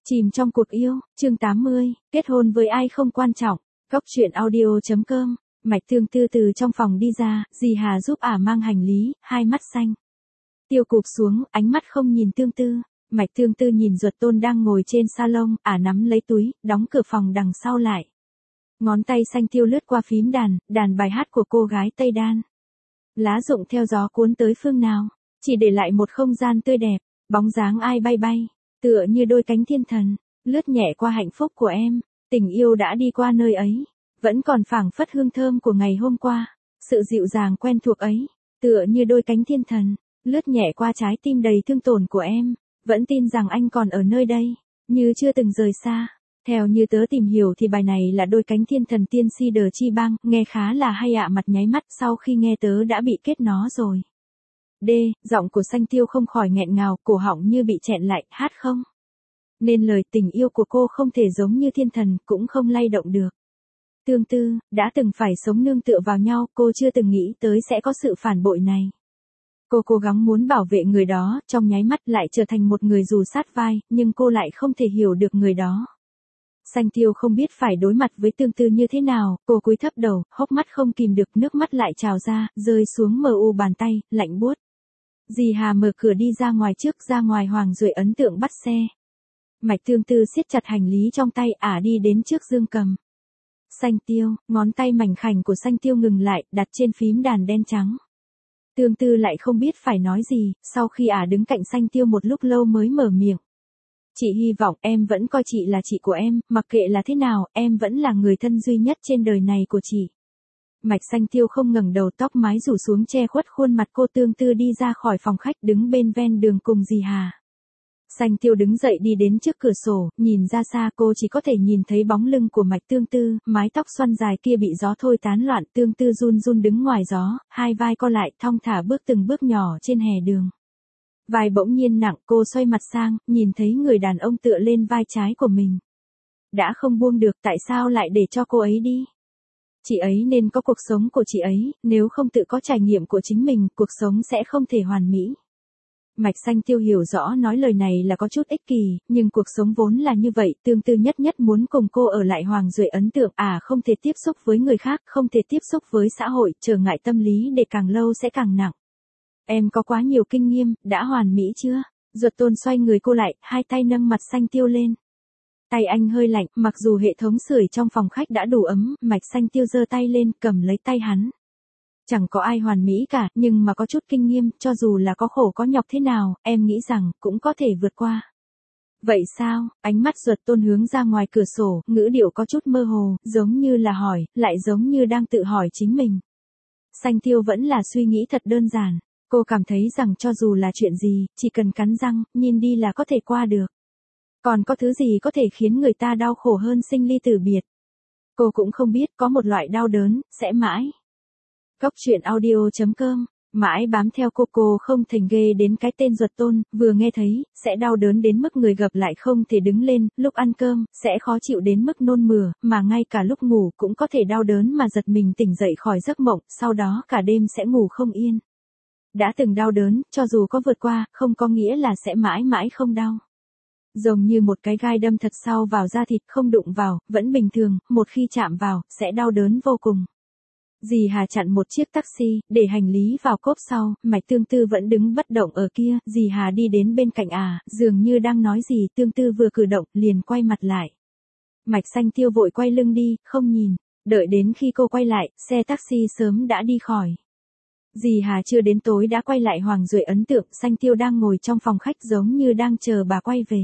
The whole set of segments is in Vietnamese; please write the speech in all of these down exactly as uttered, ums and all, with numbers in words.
Chìm trong cuộc yêu, chương tám mươi, kết hôn với ai không quan trọng. Góc truyện audio.com, Mạch Tương Tư từ trong phòng đi ra, dì Hà giúp ả mang hành lý, hai mắt xanh. Tiêu cụp xuống, ánh mắt không nhìn Tương Tư. Mạch Tương Tư nhìn Duật Tôn đang ngồi trên salon, ả nắm lấy túi, đóng cửa phòng đằng sau lại. Ngón tay xanh tiêu lướt qua phím đàn, đàn bài hát của cô gái Tây Đan. Lá rụng theo gió cuốn tới phương nào, chỉ để lại một không gian tươi đẹp, bóng dáng ai bay bay. Tựa như đôi cánh thiên thần, lướt nhẹ qua hạnh phúc của em, tình yêu đã đi qua nơi ấy, vẫn còn phảng phất hương thơm của ngày hôm qua, sự dịu dàng quen thuộc ấy, tựa như đôi cánh thiên thần, lướt nhẹ qua trái tim đầy thương tổn của em, vẫn tin rằng anh còn ở nơi đây, như chưa từng rời xa. Theo như tớ tìm hiểu thì bài này là đôi cánh thiên thần tiên si đờ chi bang, nghe khá là hay ạ. Mặt nháy mắt sau khi nghe tớ đã bị kết nó rồi. D, giọng của Xanh Tiêu không khỏi nghẹn ngào, cổ họng như bị chẹn lại, hát không? Nên lời tình yêu của cô không thể giống như thiên thần, cũng không lay động được. Tương Tư, đã từng phải sống nương tựa vào nhau, cô chưa từng nghĩ tới sẽ có sự phản bội này. Cô cố gắng muốn bảo vệ người đó, trong nháy mắt lại trở thành một người dù sát vai, nhưng cô lại không thể hiểu được người đó. Xanh Tiêu không biết phải đối mặt với Tương Tư như thế nào, cô cúi thấp đầu, hốc mắt không kìm được, nước mắt lại trào ra, rơi xuống mờ u bàn tay, lạnh buốt. Dì Hà mở cửa đi ra ngoài trước, ra ngoài Hoàng Duệ ấn tượng bắt xe. Mạch Tương Tư siết chặt hành lý trong tay, ả đi đến trước Dương Cầm. Xanh Tiêu, ngón tay mảnh khảnh của Xanh Tiêu ngừng lại, đặt trên phím đàn đen trắng. Tương Tư lại không biết phải nói gì, sau khi ả đứng cạnh Xanh Tiêu một lúc lâu mới mở miệng. Chị hy vọng em vẫn coi chị là chị của em, mặc kệ là thế nào, em vẫn là người thân duy nhất trên đời này của chị. Mạch Xanh Tiêu không ngẩng đầu, tóc mái rủ xuống che khuất khuôn mặt cô. Tương Tư đi ra khỏi phòng khách, đứng bên ven đường cùng dì Hà. Xanh Tiêu đứng dậy đi đến trước cửa sổ, nhìn ra xa cô chỉ có thể nhìn thấy bóng lưng của Mạch Tương Tư, mái tóc xoăn dài kia bị gió thôi tán loạn. Tương Tư run run đứng ngoài gió, hai vai co lại, thong thả bước từng bước nhỏ trên hè đường. Vai bỗng nhiên nặng, cô xoay mặt sang, nhìn thấy người đàn ông tựa lên vai trái của mình. Đã không buông được, tại sao lại để cho cô ấy đi? Chị ấy nên có cuộc sống của chị ấy, nếu không tự có trải nghiệm của chính mình, cuộc sống sẽ không thể hoàn mỹ. Mạch Xanh Tiêu hiểu rõ nói lời này là có chút ích kỷ, nhưng cuộc sống vốn là như vậy. Tương Tư nhất nhất muốn cùng cô ở lại Hoàng Duệ ấn tượng, à không thể tiếp xúc với người khác, không thể tiếp xúc với xã hội, trở ngại tâm lý để càng lâu sẽ càng nặng. Em có quá nhiều kinh nghiệm, đã hoàn mỹ chưa? Duật Tôn xoay người cô lại, hai tay nâng mặt Xanh Tiêu lên. Tay anh hơi lạnh, mặc dù hệ thống sưởi trong phòng khách đã đủ ấm, Mạch Xanh Tiêu giơ tay lên, cầm lấy tay hắn. Chẳng có ai hoàn mỹ cả, nhưng mà có chút kinh nghiệm, cho dù là có khổ có nhọc thế nào, em nghĩ rằng, cũng có thể vượt qua. Vậy sao? Ánh mắt Duật Tôn hướng ra ngoài cửa sổ, ngữ điệu có chút mơ hồ, giống như là hỏi, lại giống như đang tự hỏi chính mình. Xanh Tiêu vẫn là suy nghĩ thật đơn giản. Cô cảm thấy rằng cho dù là chuyện gì, chỉ cần cắn răng, nhìn đi là có thể qua được. Còn có thứ gì có thể khiến người ta đau khổ hơn sinh ly tử biệt? Cô cũng không biết, có một loại đau đớn, sẽ mãi. Góc truyện audio.com, mãi bám theo cô. Cô không thành ghê đến cái tên Duật Tôn, vừa nghe thấy, sẽ đau đớn đến mức người gặp lại không thể đứng lên, lúc ăn cơm, sẽ khó chịu đến mức nôn mửa, mà ngay cả lúc ngủ cũng có thể đau đớn mà giật mình tỉnh dậy khỏi giấc mộng, sau đó cả đêm sẽ ngủ không yên. Đã từng đau đớn, cho dù có vượt qua, không có nghĩa là sẽ mãi mãi không đau. Giống như một cái gai đâm thật sâu vào da thịt, không đụng vào, vẫn bình thường, một khi chạm vào, sẽ đau đớn vô cùng. Dì Hà chặn một chiếc taxi, để hành lý vào cốp sau, Mạch Tương Tư vẫn đứng bất động ở kia, dì Hà đi đến bên cạnh à, dường như đang nói gì. Tương Tư vừa cử động, liền quay mặt lại. Mạch Xanh Tiêu vội quay lưng đi, không nhìn, đợi đến khi cô quay lại, xe taxi sớm đã đi khỏi. Dì Hà chưa đến tối đã quay lại Hoàng Duệ ấn tượng, Xanh Tiêu đang ngồi trong phòng khách giống như đang chờ bà quay về.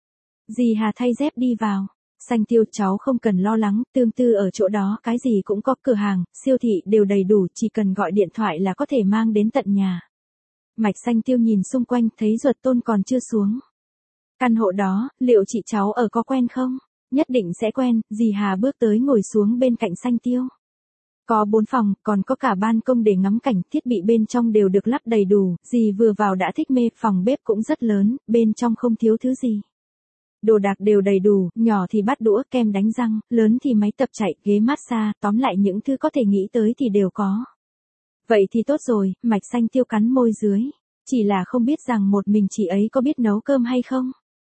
Dì Hà thay dép đi vào. Xanh Tiêu, cháu không cần lo lắng, Tương Tư ở chỗ đó, cái gì cũng có, cửa hàng, siêu thị đều đầy đủ, chỉ cần gọi điện thoại là có thể mang đến tận nhà. Mạch Xanh Tiêu nhìn xung quanh, thấy Duật Tôn còn chưa xuống. Căn hộ đó, liệu chị cháu ở có quen không? Nhất định sẽ quen. Dì Hà bước tới ngồi xuống bên cạnh Xanh Tiêu. Có bốn phòng, còn có cả ban công để ngắm cảnh, thiết bị bên trong đều được lắp đầy đủ, dì vừa vào đã thích mê, phòng bếp cũng rất lớn, bên trong không thiếu thứ gì. Đồ đạc đều đầy đủ, nhỏ thì bát đũa, kem đánh răng, lớn thì máy tập chạy, ghế massage, tóm lại những thứ có thể nghĩ tới thì đều có. Vậy thì tốt rồi, Mạch Xanh Tiêu cắn môi dưới. Chỉ là không biết rằng một mình chị ấy có biết nấu cơm hay không?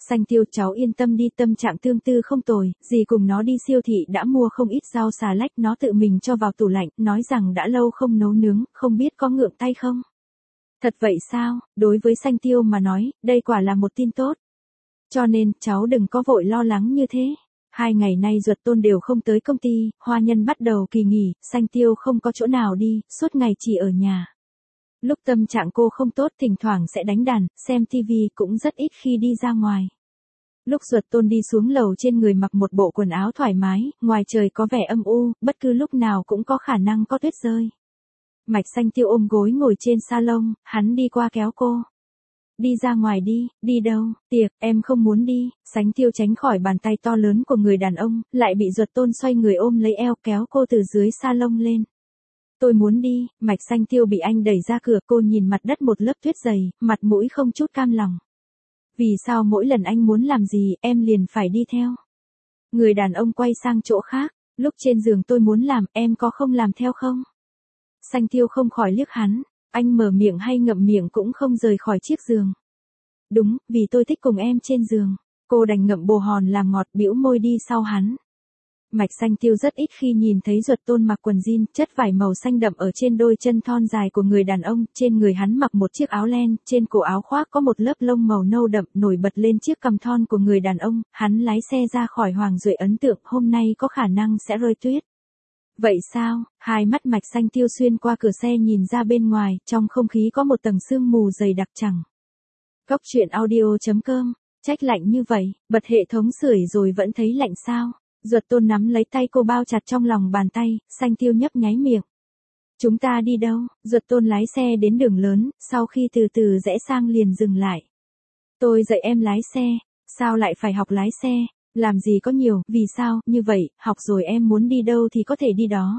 Xanh Tiêu cháu yên tâm đi, tâm trạng tương tư không tồi, dì cùng nó đi siêu thị đã mua không ít rau xà lách, nó tự mình cho vào tủ lạnh, nói rằng đã lâu không nấu nướng, không biết có ngượng tay không. Thật vậy sao? Đối với Xanh Tiêu mà nói, đây quả là một tin tốt. Cho nên, cháu đừng có vội lo lắng như thế. Hai ngày nay Duật Tôn đều không tới công ty, Hoa Nhân bắt đầu kỳ nghỉ, Xanh Tiêu không có chỗ nào đi, suốt ngày chỉ ở nhà. Lúc tâm trạng cô không tốt thỉnh thoảng sẽ đánh đàn, xem tivi cũng rất ít khi đi ra ngoài. Lúc Duật Tôn đi xuống lầu trên người mặc một bộ quần áo thoải mái, ngoài trời có vẻ âm u, bất cứ lúc nào cũng có khả năng có tuyết rơi. Mạch Xanh Tiêu ôm gối ngồi trên salon, hắn đi qua kéo cô. Đi ra ngoài đi, đi đâu, tiệc, em không muốn đi. Xanh Tiêu tránh khỏi bàn tay to lớn của người đàn ông, lại bị Duật Tôn xoay người ôm lấy eo kéo cô từ dưới salon lên. Tôi muốn đi. Mạch Xanh Tiêu bị anh đẩy ra cửa, cô nhìn mặt đất một lớp tuyết dày, mặt mũi không chút cam lòng. Vì sao mỗi lần anh muốn làm gì, em liền phải đi theo? Người đàn ông quay sang chỗ khác, lúc trên giường tôi muốn làm, em có không làm theo không? Xanh Tiêu không khỏi liếc hắn, anh mở miệng hay ngậm miệng cũng không rời khỏi chiếc giường. Đúng, vì tôi thích cùng em trên giường. Cô đành ngậm bồ hòn làm ngọt, bĩu môi đi sau hắn. Mạch Xanh Tiêu rất ít khi nhìn thấy Duật Tôn mặc quần jean, chất vải màu xanh đậm ở trên đôi chân thon dài của người đàn ông, trên người hắn mặc một chiếc áo len, trên cổ áo khoác có một lớp lông màu nâu đậm nổi bật lên chiếc cằm thon của người đàn ông, hắn lái xe ra khỏi Hoàng Duệ ấn tượng, hôm nay có khả năng sẽ rơi tuyết. Vậy sao? Hai mắt Mạch Xanh Tiêu xuyên qua cửa xe nhìn ra bên ngoài, trong không khí có một tầng sương mù dày đặc chẳng. Cốc truyện audio chấm com, trách lạnh như vậy, bật hệ thống sưởi rồi vẫn thấy lạnh sao? Duật Tôn nắm lấy tay cô bao chặt trong lòng bàn tay, Xanh Tiêu nhấp nháy miệng. Chúng ta đi đâu? Duật Tôn lái xe đến đường lớn, sau khi từ từ rẽ sang liền dừng lại. Tôi dạy em lái xe, sao lại phải học lái xe? Làm gì có nhiều, vì sao, như vậy, học rồi em muốn đi đâu thì có thể đi đó.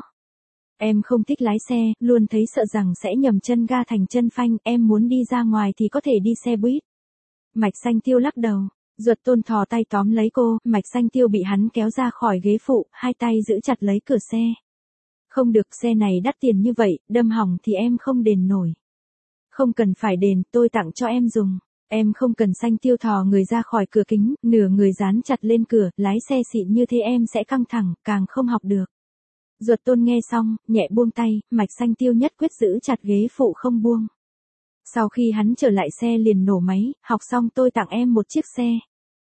Em không thích lái xe, luôn thấy sợ rằng sẽ nhầm chân ga thành chân phanh, em muốn đi ra ngoài thì có thể đi xe buýt. Mạch Xanh Tiêu lắc đầu. Duật Tôn thò tay tóm lấy cô, Mạch Xanh Tiêu bị hắn kéo ra khỏi ghế phụ, hai tay giữ chặt lấy cửa xe. Không được, xe này đắt tiền như vậy, đâm hỏng thì em không đền nổi. Không cần phải đền, tôi tặng cho em dùng. Em không cần. Xanh Tiêu thò người ra khỏi cửa kính, nửa người dán chặt lên cửa, lái xe xịn như thế em sẽ căng thẳng, càng không học được. Duật Tôn nghe xong, nhẹ buông tay, Mạch Xanh Tiêu nhất quyết giữ chặt ghế phụ không buông. Sau khi hắn trở lại xe liền nổ máy, học xong tôi tặng em một chiếc xe.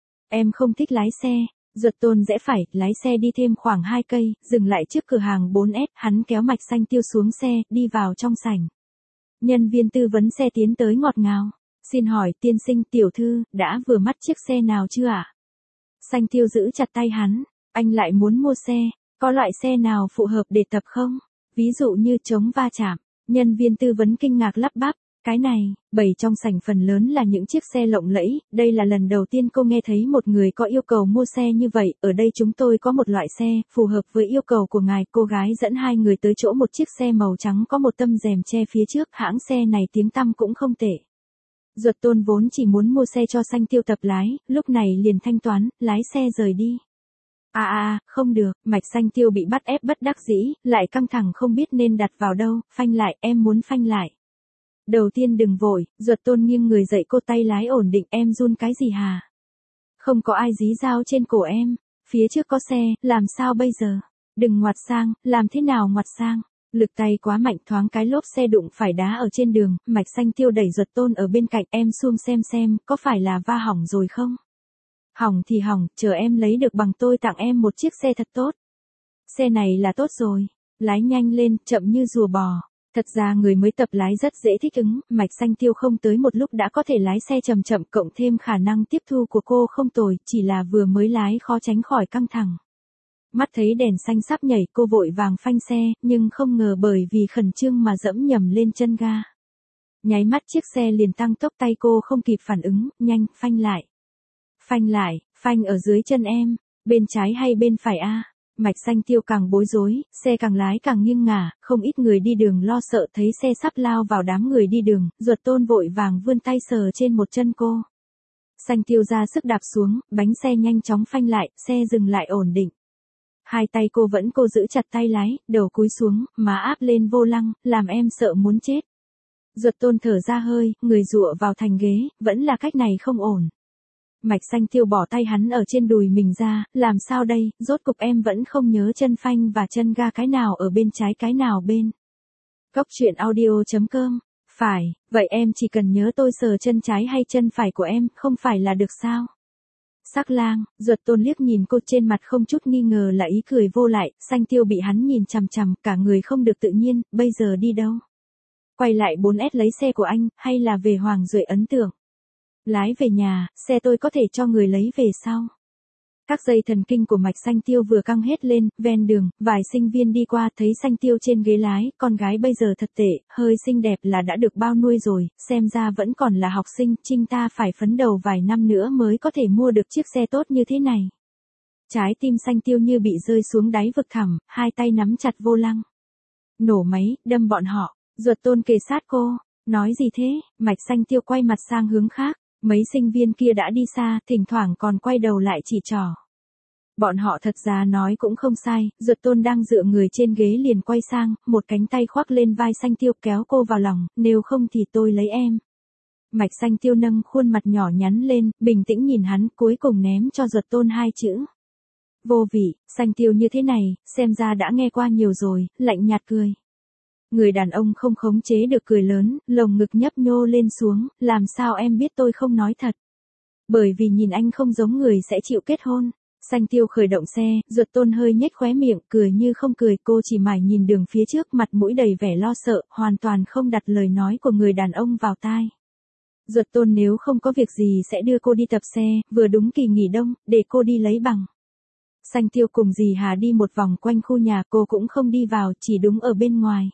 Em không thích lái xe. Duật Tôn rẽ phải, lái xe đi thêm khoảng hai cây, dừng lại trước cửa hàng bốn S, hắn kéo Mạch Xanh Tiêu xuống xe, đi vào trong sảnh. Nhân viên tư vấn xe tiến tới ngọt ngào. Xin hỏi, tiên sinh, tiểu thư, đã vừa mắt chiếc xe nào chưa ạ? À? Xanh Tiêu giữ chặt tay hắn, anh lại muốn mua xe, có loại xe nào phù hợp để tập không? Ví dụ như chống va chạm. Nhân viên tư vấn kinh ngạc lắp bắp. Cái này, bày trong sảnh phần lớn là những chiếc xe lộng lẫy, đây là lần đầu tiên cô nghe thấy một người có yêu cầu mua xe như vậy, ở đây chúng tôi có một loại xe, phù hợp với yêu cầu của ngài. Cô gái dẫn hai người tới chỗ một chiếc xe màu trắng có một tấm rèm che phía trước, hãng xe này tiếng tăm cũng không tệ. Duật Tôn vốn chỉ muốn mua xe cho Xanh Tiêu tập lái, lúc này liền thanh toán, lái xe rời đi. À à, không được, Mạch Xanh Tiêu bị bắt ép bất đắc dĩ, lại căng thẳng không biết nên đặt vào đâu, phanh lại, em muốn phanh lại. Đầu tiên đừng vội, Duật Tôn nghiêng người dậy, cô tay lái ổn định, em run cái gì hả? Không có ai dí dao trên cổ em, phía trước có xe, làm sao bây giờ? Đừng ngoặt sang, làm thế nào ngoặt sang? Lực tay quá mạnh, thoáng cái lốp xe đụng phải đá ở trên đường, Mạch Xanh Tiêu đẩy Duật Tôn ở bên cạnh, em xuống xem xem, có phải là va hỏng rồi không? Hỏng thì hỏng, chờ em lấy được bằng tôi tặng em một chiếc xe thật tốt. Xe này là tốt rồi, lái nhanh lên, chậm như rùa bò. Thật ra người mới tập lái rất dễ thích ứng, Mạch Xanh Tiêu không tới một lúc đã có thể lái xe chậm chậm, cộng thêm khả năng tiếp thu của cô không tồi, chỉ là vừa mới lái khó tránh khỏi căng thẳng. Mắt thấy đèn xanh sắp nhảy, cô vội vàng phanh xe, nhưng không ngờ bởi vì khẩn trương mà dẫm nhầm lên chân ga. Nháy mắt chiếc xe liền tăng tốc, tay cô không kịp phản ứng, nhanh, phanh lại. Phanh lại, phanh ở dưới chân em, bên trái hay bên phải a? Mạch Xanh Tiêu càng bối rối, xe càng lái càng nghiêng ngả, không ít người đi đường lo sợ thấy xe sắp lao vào đám người đi đường, Duật Tôn vội vàng vươn tay sờ trên một chân cô. Xanh Tiêu ra sức đạp xuống, bánh xe nhanh chóng phanh lại, xe dừng lại ổn định. Hai tay cô vẫn cô giữ chặt tay lái, đầu cúi xuống, má áp lên vô lăng, làm em sợ muốn chết. Duật Tôn thở ra hơi, người dụa vào thành ghế, vẫn là cách này không ổn. Mạch Xanh Tiêu bỏ tay hắn ở trên đùi mình ra, làm sao đây, rốt cục em vẫn không nhớ chân phanh và chân ga cái nào ở bên trái cái nào bên. Góc truyện audio chấm com. Phải, vậy em chỉ cần nhớ tôi sờ chân trái hay chân phải của em, không phải là được sao? Sắc lang, Duật Tôn liếc nhìn cô, trên mặt không chút nghi ngờ là ý cười vô lại. Xanh Tiêu bị hắn nhìn chằm chằm, cả người không được tự nhiên, bây giờ đi đâu? Quay lại bốn S lấy xe của anh, hay là về Hoàng Duệ ấn tượng? Lái về nhà, xe tôi có thể cho người lấy về sau. Các dây thần kinh của Mạch Xanh Tiêu vừa căng hết lên, ven đường, vài sinh viên đi qua thấy Xanh Tiêu trên ghế lái, con gái bây giờ thật tệ, hơi xinh đẹp là đã được bao nuôi rồi, xem ra vẫn còn là học sinh, Trinh ta phải phấn đầu vài năm nữa mới có thể mua được chiếc xe tốt như thế này. Trái tim Xanh Tiêu như bị rơi xuống đáy vực thẳm, hai tay nắm chặt vô lăng. Nổ máy, đâm bọn họ, Duật Tôn kề sát cô, nói gì thế, Mạch Xanh Tiêu quay mặt sang hướng khác. Mấy sinh viên kia đã đi xa, thỉnh thoảng còn quay đầu lại chỉ trỏ. Bọn họ thật ra nói cũng không sai, Duật Tôn đang dựa người trên ghế liền quay sang, một cánh tay khoác lên vai Xanh Tiêu kéo cô vào lòng, nếu không thì tôi lấy em. Mạch Xanh Tiêu nâng khuôn mặt nhỏ nhắn lên, bình tĩnh nhìn hắn, cuối cùng ném cho Duật Tôn hai chữ. Vô vị, Xanh Tiêu như thế này, xem ra đã nghe qua nhiều rồi, lạnh nhạt cười. Người đàn ông không khống chế được cười lớn, lồng ngực nhấp nhô lên xuống, làm sao em biết tôi không nói thật? Bởi vì nhìn anh không giống người sẽ chịu kết hôn. Xanh Tiêu khởi động xe, Duật Tôn hơi nhếch khóe miệng, cười như không cười, cô chỉ mải nhìn đường phía trước, mặt mũi đầy vẻ lo sợ, hoàn toàn không đặt lời nói của người đàn ông vào tai. Duật Tôn nếu không có việc gì sẽ đưa cô đi tập xe, vừa đúng kỳ nghỉ đông, để cô đi lấy bằng. Xanh Tiêu cùng dì Hà đi một vòng quanh khu nhà, cô cũng không đi vào, chỉ đứng ở bên ngoài.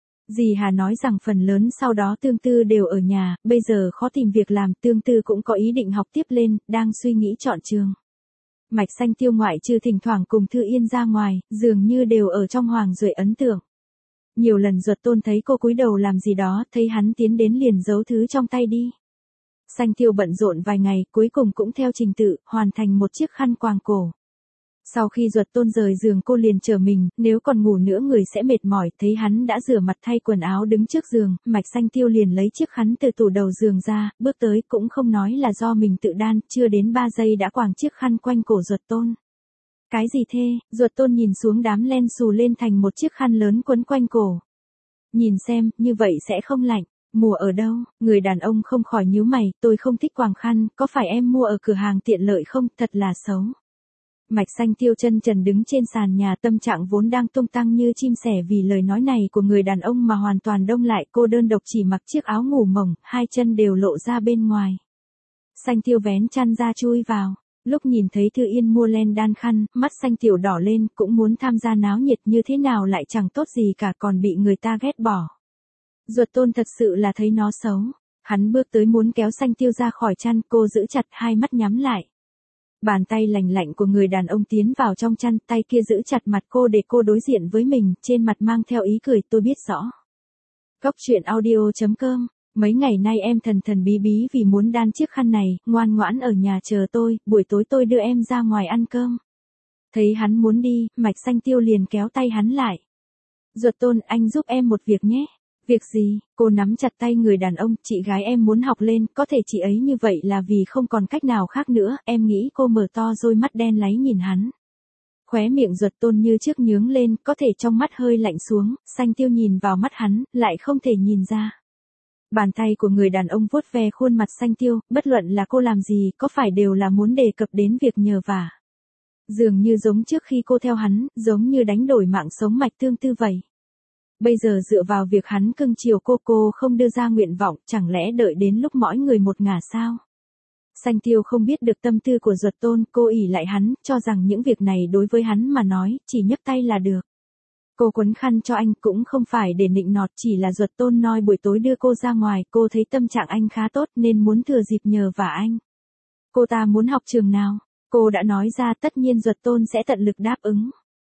Dì Hà nói rằng phần lớn sau đó Tương Tư đều ở nhà, bây giờ khó tìm việc làm, Tương Tư cũng có ý định học tiếp lên, đang suy nghĩ chọn trường. Mạch Xanh Tiêu ngoại trừ thỉnh thoảng cùng Thư Yên ra ngoài, dường như đều ở trong Hoàng Duệ ấn tượng. Nhiều lần Duật Tôn thấy cô cúi đầu làm gì đó, thấy hắn tiến đến liền giấu thứ trong tay đi. Xanh Tiêu bận rộn vài ngày, cuối cùng cũng theo trình tự, hoàn thành một chiếc khăn quàng cổ. Sau khi Duật Tôn rời giường cô liền chờ mình, nếu còn ngủ nữa người sẽ mệt mỏi, thấy hắn đã rửa mặt thay quần áo đứng trước giường, Mạch Xanh Tiêu liền lấy chiếc khăn từ tủ đầu giường ra, bước tới cũng không nói là do mình tự đan, chưa đến ba giây đã quàng chiếc khăn quanh cổ Duật Tôn. Cái gì thế, Duật Tôn nhìn xuống đám len xù lên thành một chiếc khăn lớn quấn quanh cổ. Nhìn xem, như vậy sẽ không lạnh. Mua ở đâu? Người đàn ông không khỏi nhíu mày, tôi không thích quàng khăn, có phải em mua ở cửa hàng tiện lợi không, thật là xấu. Mạch Xanh Tiêu chân trần đứng trên sàn nhà, tâm trạng vốn đang tung tăng như chim sẻ vì lời nói này của người đàn ông mà hoàn toàn đông lại, cô đơn độc chỉ mặc chiếc áo ngủ mỏng, hai chân đều lộ ra bên ngoài. Xanh Tiêu vén chăn ra chui vào, lúc nhìn thấy Thư Yên mua len đan khăn, mắt Xanh Tiểu đỏ lên, cũng muốn tham gia náo nhiệt như thế nào lại chẳng tốt gì cả còn bị người ta ghét bỏ. Duật Tôn thật sự là thấy nó xấu, hắn bước tới muốn kéo Xanh Tiêu ra khỏi chăn, cô giữ chặt hai mắt nhắm lại. Bàn tay lành lạnh của người đàn ông tiến vào trong chăn, tay kia giữ chặt mặt cô để cô đối diện với mình, trên mặt mang theo ý cười, tôi biết rõ. Góc truyện audio chấm com. Mấy ngày nay em thần thần bí bí vì muốn đan chiếc khăn này, ngoan ngoãn ở nhà chờ tôi, buổi tối tôi đưa em ra ngoài ăn cơm. Thấy hắn muốn đi, Mạch Xanh Tiêu liền kéo tay hắn lại. Duật Tôn, anh giúp em một việc nhé. Việc gì? Cô nắm chặt tay người đàn ông, chị gái em muốn học lên, có thể chị ấy như vậy là vì không còn cách nào khác nữa, em nghĩ cô mở to đôi mắt đen láy nhìn hắn. Khóe miệng Duật Tôn như trước nhướng lên, có thể trong mắt hơi lạnh xuống, Xanh Tiêu nhìn vào mắt hắn, lại không thể nhìn ra. Bàn tay của người đàn ông vuốt ve khuôn mặt Xanh Tiêu, bất luận là cô làm gì, có phải đều là muốn đề cập đến việc nhờ vả. Dường như giống trước khi cô theo hắn, giống như đánh đổi mạng sống Mạch Tương Tư vậy. Bây giờ dựa vào việc hắn cưng chiều cô, cô không đưa ra nguyện vọng, chẳng lẽ đợi đến lúc mỗi người một ngả sao? Xanh Tiêu không biết được tâm tư của Duật Tôn, cô ỷ lại hắn, cho rằng những việc này đối với hắn mà nói, chỉ nhấc tay là được. Cô quấn khăn cho anh cũng không phải để nịnh nọt, chỉ là Duật Tôn nói buổi tối đưa cô ra ngoài, cô thấy tâm trạng anh khá tốt nên muốn thừa dịp nhờ vả anh. Cô ta muốn học trường nào? Cô đã nói ra, tất nhiên Duật Tôn sẽ tận lực đáp ứng.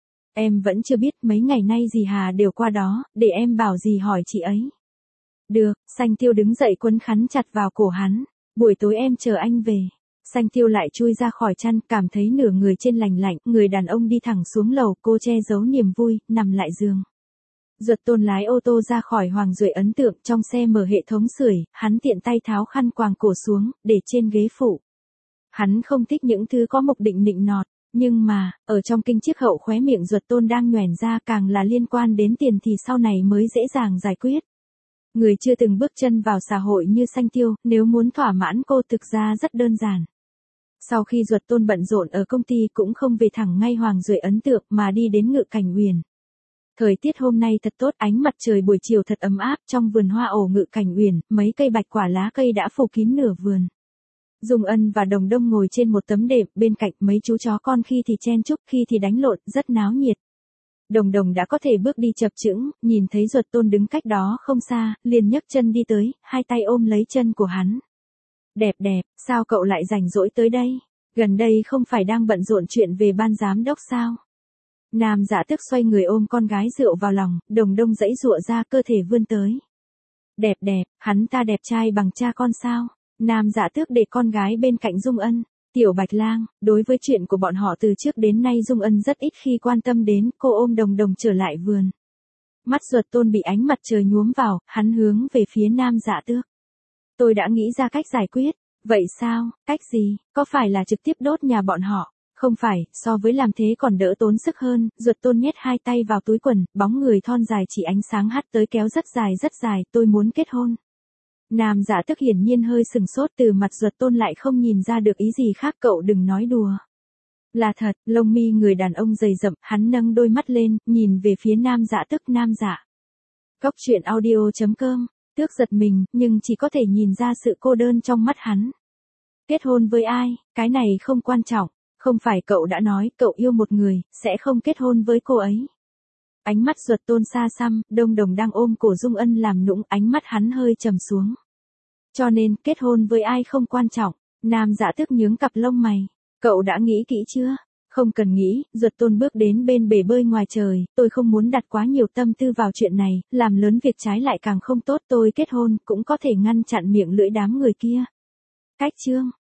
Em vẫn chưa biết, mấy ngày nay dì Hà đều qua đó, để em bảo dì hỏi chị ấy. Được, Xanh Tiêu đứng dậy quấn khăn chặt vào cổ hắn. Buổi tối em chờ anh về. Xanh Tiêu lại chui ra khỏi chăn, cảm thấy nửa người trên lành lạnh, người đàn ông đi thẳng xuống lầu, cô che giấu niềm vui, nằm lại giường. Duật Tôn lái ô tô ra khỏi Hoàng Duệ ấn tượng, trong xe mở hệ thống sưởi, hắn tiện tay tháo khăn quàng cổ xuống, để trên ghế phụ. Hắn không thích những thứ có mục định nịnh nọt, nhưng mà, ở trong kinh chiếc hậu khóe miệng Duật Tôn đang nhoẻn ra càng là liên quan đến tiền thì sau này mới dễ dàng giải quyết. Người chưa từng bước chân vào xã hội như Sanh Tiêu, nếu muốn thỏa mãn cô thực ra rất đơn giản. Sau khi Duật Tôn bận rộn ở công ty cũng không về thẳng ngay Hoàng Duệ ấn tượng mà đi đến Ngự Cảnh Uyển. Thời tiết hôm nay thật tốt, ánh mặt trời buổi chiều thật ấm áp, trong vườn hoa ổ Ngự Cảnh Uyển, mấy cây bạch quả lá cây đã phủ kín nửa vườn. Dung Ân và Đồng Đông ngồi trên một tấm đệm, bên cạnh mấy chú chó con khi thì chen chúc, khi thì đánh lộn, rất náo nhiệt. Đồng Đồng đã có thể bước đi chập chững, nhìn thấy Duật Tôn đứng cách đó không xa, liền nhấc chân đi tới, hai tay ôm lấy chân của hắn. Đẹp đẹp, sao cậu lại rảnh rỗi tới đây? Gần đây không phải đang bận rộn chuyện về ban giám đốc sao? Nam Dạ Tước xoay người ôm con gái dựa vào lòng, Đồng Đông giãy giụa ra cơ thể vươn tới. Đẹp đẹp, hắn ta đẹp trai bằng cha con sao? Nam Dạ Tước để con gái bên cạnh Dung Ân. Tiểu Bạch Lang, đối với chuyện của bọn họ từ trước đến nay Dung Ân rất ít khi quan tâm đến, cô ôm Đồng Đồng trở lại vườn. Mắt Duật Tôn bị ánh mặt trời nhuốm vào, hắn hướng về phía Nam Dạ Tước. Tôi đã nghĩ ra cách giải quyết. Vậy sao, cách gì, có phải là trực tiếp đốt nhà bọn họ? Không phải, so với làm thế còn đỡ tốn sức hơn. Duật Tôn nhét hai tay vào túi quần, bóng người thon dài chỉ ánh sáng hắt tới kéo rất dài rất dài, tôi muốn kết hôn. Nam Dạ Tước hiển nhiên hơi sừng sốt, từ mặt Duật Tôn lại không nhìn ra được ý gì khác, cậu đừng nói đùa. Là thật, lông mi người đàn ông dày rậm, hắn nâng đôi mắt lên, nhìn về phía Nam Dạ Tước. Nam Dạ. Cóc truyện audio chấm com. Tước giật mình, nhưng chỉ có thể nhìn ra sự cô đơn trong mắt hắn. Kết hôn với ai, cái này không quan trọng, không phải cậu đã nói cậu yêu một người, sẽ không kết hôn với cô ấy. Ánh mắt Duật Tôn xa xăm, Đông Đồng đang ôm cổ Dung Ân làm nũng, ánh mắt hắn hơi trầm xuống. Cho nên, kết hôn với ai không quan trọng. Nam Dạ Tước nhướng cặp lông mày. Cậu đã nghĩ kỹ chưa? Không cần nghĩ, Duật Tôn bước đến bên bể bơi ngoài trời, tôi không muốn đặt quá nhiều tâm tư vào chuyện này, làm lớn việc trái lại càng không tốt, tôi kết hôn cũng có thể ngăn chặn miệng lưỡi đám người kia. Cách chương